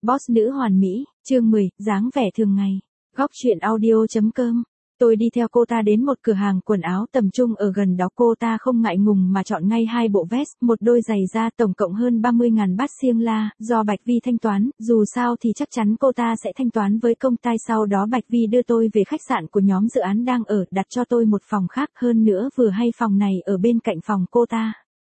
Boss nữ hoàn mỹ, chương 10, dáng vẻ thường ngày. Góc truyện audio.com. Tôi đi theo cô ta đến một cửa hàng quần áo tầm trung ở gần đó, cô ta không ngại ngùng mà chọn ngay 2 bộ vest, một đôi giày da, tổng cộng hơn 30.000 baht xiêng la, do Bạch Vi thanh toán, dù sao thì chắc chắn cô ta sẽ thanh toán với công ty. Sau đó Bạch Vi đưa tôi về khách sạn của nhóm dự án đang ở, đặt cho tôi một phòng khác, hơn nữa vừa hay phòng này ở bên cạnh phòng cô ta.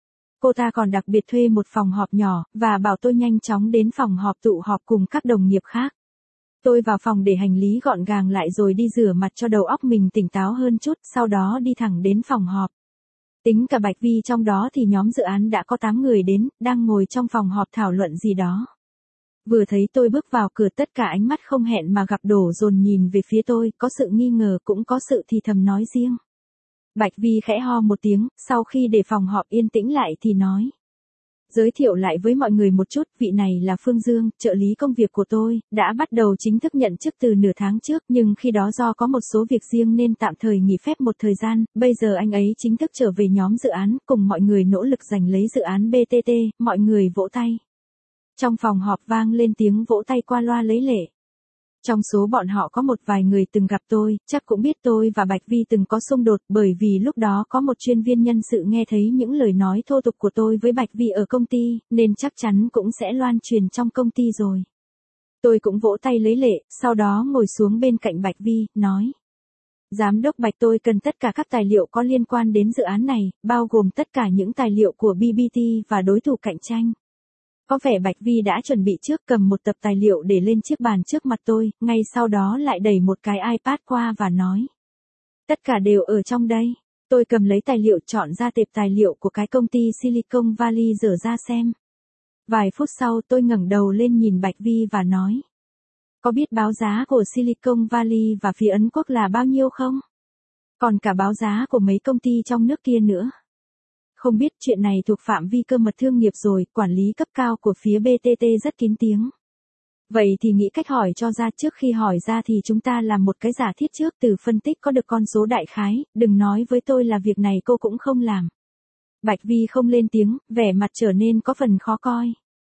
Cô ta còn đặc biệt thuê một phòng họp nhỏ, và bảo tôi nhanh chóng đến phòng họp tụ họp cùng các đồng nghiệp khác. Tôi vào phòng để hành lý gọn gàng lại rồi đi rửa mặt cho đầu óc mình tỉnh táo hơn chút, sau đó đi thẳng đến phòng họp. Tính cả Bạch Vi trong đó thì nhóm dự án đã có 8 người đến, đang ngồi trong phòng họp thảo luận gì đó. Vừa thấy tôi bước vào cửa, tất cả ánh mắt không hẹn mà gặp đổ dồn nhìn về phía tôi, có sự nghi ngờ cũng có sự thì thầm nói riêng. Bạch Vi khẽ ho một tiếng, sau khi để phòng họp yên tĩnh lại thì nói. Giới thiệu lại với mọi người một chút, vị này là Phương Dương, trợ lý công việc của tôi, đã bắt đầu chính thức nhận chức từ nửa tháng trước, nhưng khi đó do có một số việc riêng nên tạm thời nghỉ phép một thời gian, bây giờ anh ấy chính thức trở về nhóm dự án, cùng mọi người nỗ lực giành lấy dự án BTT, mọi người vỗ tay. Trong phòng họp vang lên tiếng vỗ tay qua loa lấy lệ. Trong số bọn họ có một vài người từng gặp tôi, chắc cũng biết tôi và Bạch Vi từng có xung đột, bởi vì lúc đó có một chuyên viên nhân sự nghe thấy những lời nói thô tục của tôi với Bạch Vi ở công ty, nên chắc chắn cũng sẽ loan truyền trong công ty rồi. Tôi cũng vỗ tay lấy lệ, sau đó ngồi xuống bên cạnh Bạch Vi, nói. Giám đốc Bạch, tôi cần tất cả các tài liệu có liên quan đến dự án này, bao gồm tất cả những tài liệu của BBT và đối thủ cạnh tranh. Có vẻ Bạch Vi đã chuẩn bị trước, cầm một tập tài liệu để lên chiếc bàn trước mặt tôi, ngay sau đó lại đẩy một cái iPad qua và nói. Tất cả đều ở trong đây. Tôi cầm lấy tài liệu, chọn ra tệp tài liệu của cái công ty Silicon Valley dở ra xem. Vài phút sau tôi ngẩng đầu lên nhìn Bạch Vi và nói. Có biết báo giá của Silicon Valley và phía Ấn Quốc là bao nhiêu không? Còn cả báo giá của mấy công ty trong nước kia nữa. Không biết, chuyện này thuộc phạm vi cơ mật thương nghiệp rồi, quản lý cấp cao của phía BTT rất kín tiếng. Vậy thì nghĩ cách hỏi cho ra, trước khi hỏi ra thì chúng ta làm một cái giả thiết trước, từ phân tích có được con số đại khái, đừng nói với tôi là việc này cô cũng không làm. Bạch Vi không lên tiếng, vẻ mặt trở nên có phần khó coi.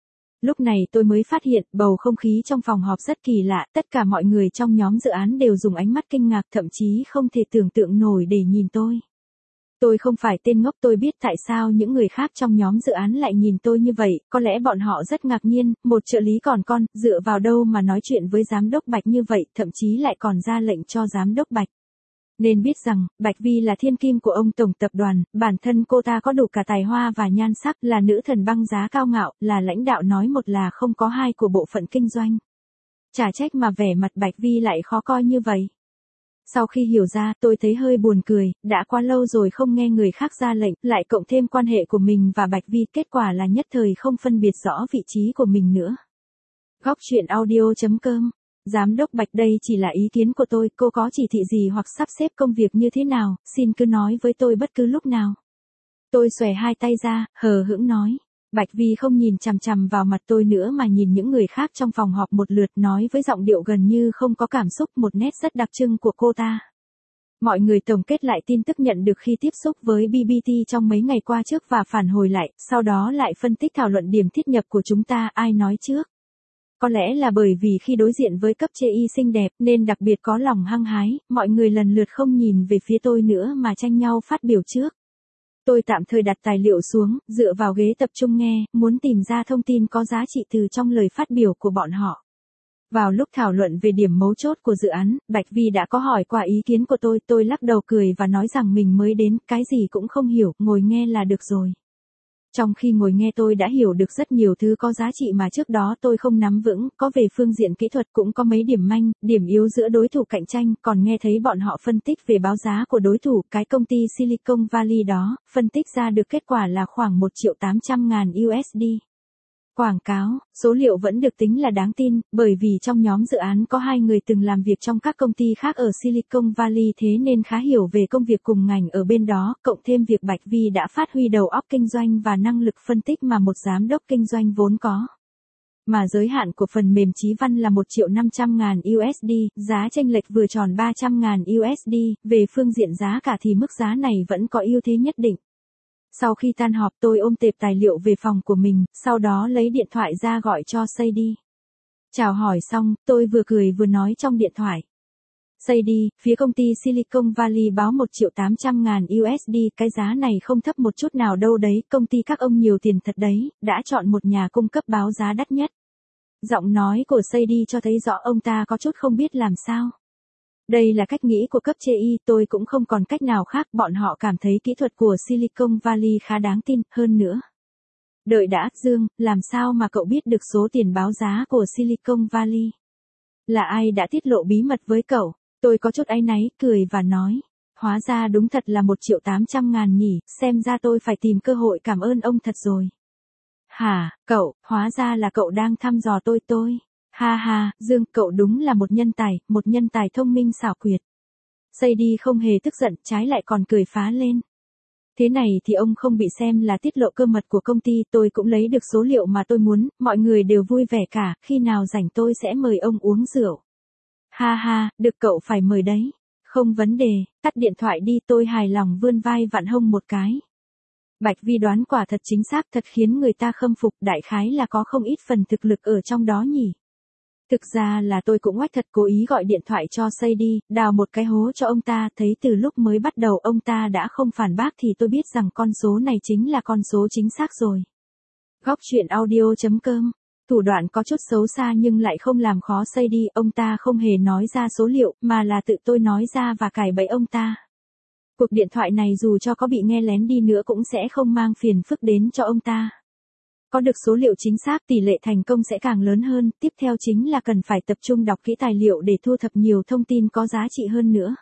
Lúc này tôi mới phát hiện bầu không khí trong phòng họp rất kỳ lạ, tất cả mọi người trong nhóm dự án đều dùng ánh mắt kinh ngạc, thậm chí không thể tưởng tượng nổi để nhìn tôi. Tôi không phải tên ngốc, tôi biết tại sao những người khác trong nhóm dự án lại nhìn tôi như vậy, có lẽ bọn họ rất ngạc nhiên, một trợ lý còn dựa vào đâu mà nói chuyện với giám đốc Bạch như vậy, thậm chí lại còn ra lệnh cho giám đốc Bạch. Nên biết rằng, Bạch Vi là thiên kim của ông tổng tập đoàn, bản thân cô ta có đủ cả tài hoa và nhan sắc, là nữ thần băng giá cao ngạo, là lãnh đạo nói một là không có hai của bộ phận kinh doanh. Chả trách mà vẻ mặt Bạch Vi lại khó coi như vậy. Sau khi hiểu ra, tôi thấy hơi buồn cười, đã quá lâu rồi không nghe người khác ra lệnh, lại cộng thêm quan hệ của mình và Bạch Vi, kết quả là nhất thời không phân biệt rõ vị trí của mình nữa. Góc truyện audio.com. Giám đốc Bạch, đây chỉ là ý kiến của tôi, cô có chỉ thị gì hoặc sắp xếp công việc như thế nào, xin cứ nói với tôi bất cứ lúc nào. Tôi xòe hai tay ra, hờ hững nói. Bạch Vi không nhìn chằm chằm vào mặt tôi nữa mà nhìn những người khác trong phòng họp một lượt, nói với giọng điệu gần như không có cảm xúc, một nét rất đặc trưng của cô ta. Mọi người tổng kết lại tin tức nhận được khi tiếp xúc với BBT trong mấy ngày qua trước và phản hồi lại, sau đó lại phân tích thảo luận điểm thiết nhập của chúng ta, ai nói trước. Có lẽ là bởi vì khi đối diện với cấp chê y xinh đẹp nên đặc biệt có lòng hăng hái, mọi người lần lượt không nhìn về phía tôi nữa mà tranh nhau phát biểu trước. Tôi tạm thời đặt tài liệu xuống, dựa vào ghế tập trung nghe, muốn tìm ra thông tin có giá trị từ trong lời phát biểu của bọn họ. Vào lúc thảo luận về điểm mấu chốt của dự án, Bạch Vi đã có hỏi qua ý kiến của tôi lắc đầu cười và nói rằng mình mới đến, cái gì cũng không hiểu, ngồi nghe là được rồi. Trong khi ngồi nghe tôi đã hiểu được rất nhiều thứ có giá trị mà trước đó tôi không nắm vững, có về phương diện kỹ thuật cũng có mấy điểm manh, điểm yếu giữa đối thủ cạnh tranh, còn nghe thấy bọn họ phân tích về báo giá của đối thủ, cái công ty Silicon Valley đó, phân tích ra được kết quả là khoảng 1.800.000 USD. Quảng cáo, số liệu vẫn được tính là đáng tin, bởi vì trong nhóm dự án có 2 người từng làm việc trong các công ty khác ở Silicon Valley, thế nên khá hiểu về công việc cùng ngành ở bên đó, cộng thêm việc Bạch Vi đã phát huy đầu óc kinh doanh và năng lực phân tích mà một giám đốc kinh doanh vốn có. Mà giới hạn của phần mềm Chí Văn là 1.500.000 USD, giá chênh lệch vừa tròn 300.000 USD, về phương diện giá cả thì mức giá này vẫn có ưu thế nhất định. Sau khi tan họp tôi ôm tệp tài liệu về phòng của mình, sau đó lấy điện thoại ra gọi cho Sadie. Chào hỏi xong, tôi vừa cười vừa nói trong điện thoại. Sadie, phía công ty Silicon Valley báo 1.800.000 USD, cái giá này không thấp một chút nào đâu đấy, công ty các ông nhiều tiền thật đấy, đã chọn một nhà cung cấp báo giá đắt nhất. Giọng nói của Sadie cho thấy rõ ông ta có chút không biết làm sao. Đây là cách nghĩ của cấp trên y, tôi cũng không còn cách nào khác, bọn họ cảm thấy kỹ thuật của Silicon Valley khá đáng tin, hơn nữa. Đợi đã, Dương, làm sao mà cậu biết được số tiền báo giá của Silicon Valley? Là ai đã tiết lộ bí mật với cậu? Tôi có chút áy náy, cười và nói. Hóa ra đúng thật là 1.800.000 nhỉ, xem ra tôi phải tìm cơ hội cảm ơn ông thật rồi. Hả, cậu, hóa ra là cậu đang thăm dò tôi. Ha ha, Dương, cậu đúng là một nhân tài thông minh xảo quyệt. Sadie không hề tức giận, trái lại còn cười phá lên. Thế này thì ông không bị xem là tiết lộ cơ mật của công ty, tôi cũng lấy được số liệu mà tôi muốn, mọi người đều vui vẻ cả, khi nào rảnh tôi sẽ mời ông uống rượu. Ha ha, được cậu phải mời đấy. Không vấn đề, tắt điện thoại đi, tôi hài lòng vươn vai vặn hông một cái. Bạch Vi đoán quả thật chính xác, thật khiến người ta khâm phục, đại khái là có không ít phần thực lực ở trong đó nhỉ. Thực ra là tôi cũng oách thật cố ý gọi điện thoại cho Sadie, đào một cái hố cho ông ta, thấy từ lúc mới bắt đầu ông ta đã không phản bác thì tôi biết rằng con số này chính là con số chính xác rồi. Góc truyện audio.com. Thủ đoạn có chút xấu xa nhưng lại không làm khó Sadie, ông ta không hề nói ra số liệu, mà là tự tôi nói ra và cài bẫy ông ta. Cuộc điện thoại này dù cho có bị nghe lén đi nữa cũng sẽ không mang phiền phức đến cho ông ta. Có được số liệu chính xác, tỷ lệ thành công sẽ càng lớn hơn, tiếp theo chính là cần phải tập trung đọc kỹ tài liệu để thu thập nhiều thông tin có giá trị hơn nữa.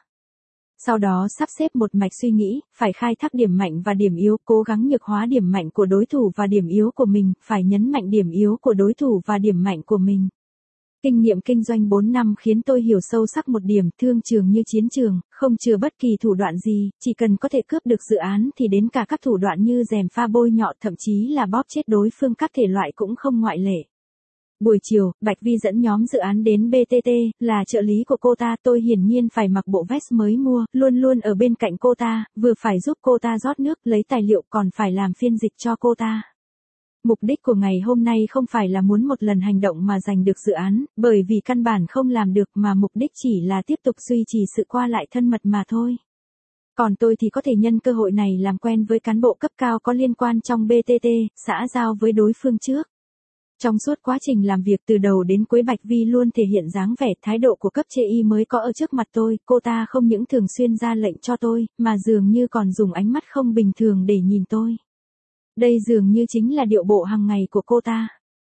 Sau đó sắp xếp một mạch suy nghĩ, phải khai thác điểm mạnh và điểm yếu, cố gắng nhược hóa điểm mạnh của đối thủ và điểm yếu của mình, phải nhấn mạnh điểm yếu của đối thủ và điểm mạnh của mình. Kinh nghiệm kinh doanh 4 năm khiến tôi hiểu sâu sắc một điểm, thương trường như chiến trường, không chừa bất kỳ thủ đoạn gì, chỉ cần có thể cướp được dự án thì đến cả các thủ đoạn như gièm pha bôi nhọ, thậm chí là bóp chết đối phương các thể loại cũng không ngoại lệ. Buổi chiều, Bạch Vi dẫn nhóm dự án đến BTT, là trợ lý của cô ta, tôi hiển nhiên phải mặc bộ vest mới mua, luôn luôn ở bên cạnh cô ta, vừa phải giúp cô ta rót nước, lấy tài liệu còn phải làm phiên dịch cho cô ta. Mục đích của ngày hôm nay không phải là muốn một lần hành động mà giành được dự án, bởi vì căn bản không làm được mà mục đích chỉ là tiếp tục duy trì sự qua lại thân mật mà thôi. Còn tôi thì có thể nhân cơ hội này làm quen với cán bộ cấp cao có liên quan trong BTT, xã giao với đối phương trước. Trong suốt quá trình làm việc từ đầu đến cuối, Bạch Vi luôn thể hiện dáng vẻ thái độ của cấp trên y mới có ở trước mặt tôi, cô ta không những thường xuyên ra lệnh cho tôi, mà dường như còn dùng ánh mắt không bình thường để nhìn tôi. Đây dường như chính là điệu bộ hàng ngày của cô ta.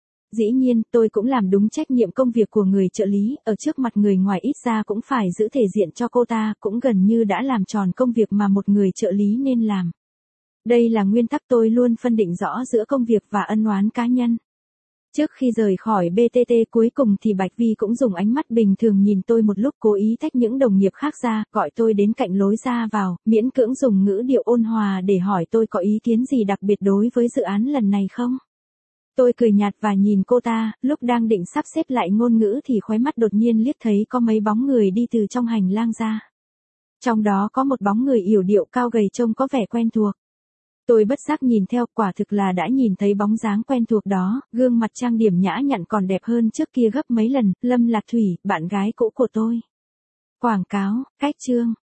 Dĩ nhiên, tôi cũng làm đúng trách nhiệm công việc của người trợ lý, ở trước mặt người ngoài ít ra cũng phải giữ thể diện cho cô ta, cũng gần như đã làm tròn công việc mà một người trợ lý nên làm. Đây là nguyên tắc tôi luôn phân định rõ giữa công việc và ân oán cá nhân. Trước khi rời khỏi BTT cuối cùng thì Bạch Vi cũng dùng ánh mắt bình thường nhìn tôi một lúc, cố ý tách những đồng nghiệp khác ra, gọi tôi đến cạnh lối ra vào, miễn cưỡng dùng ngữ điệu ôn hòa để hỏi tôi có ý kiến gì đặc biệt đối với dự án lần này không. Tôi cười nhạt và nhìn cô ta, lúc đang định sắp xếp lại ngôn ngữ thì khóe mắt đột nhiên liếc thấy có mấy bóng người đi từ trong hành lang ra. Trong đó có một bóng người yểu điệu cao gầy trông có vẻ quen thuộc. Tôi bất giác nhìn theo, quả thực là đã nhìn thấy bóng dáng quen thuộc đó, gương mặt trang điểm nhã nhặn còn đẹp hơn trước kia gấp mấy lần, Lâm Lạc Thủy, bạn gái cũ của tôi. Quảng cáo, cách chương.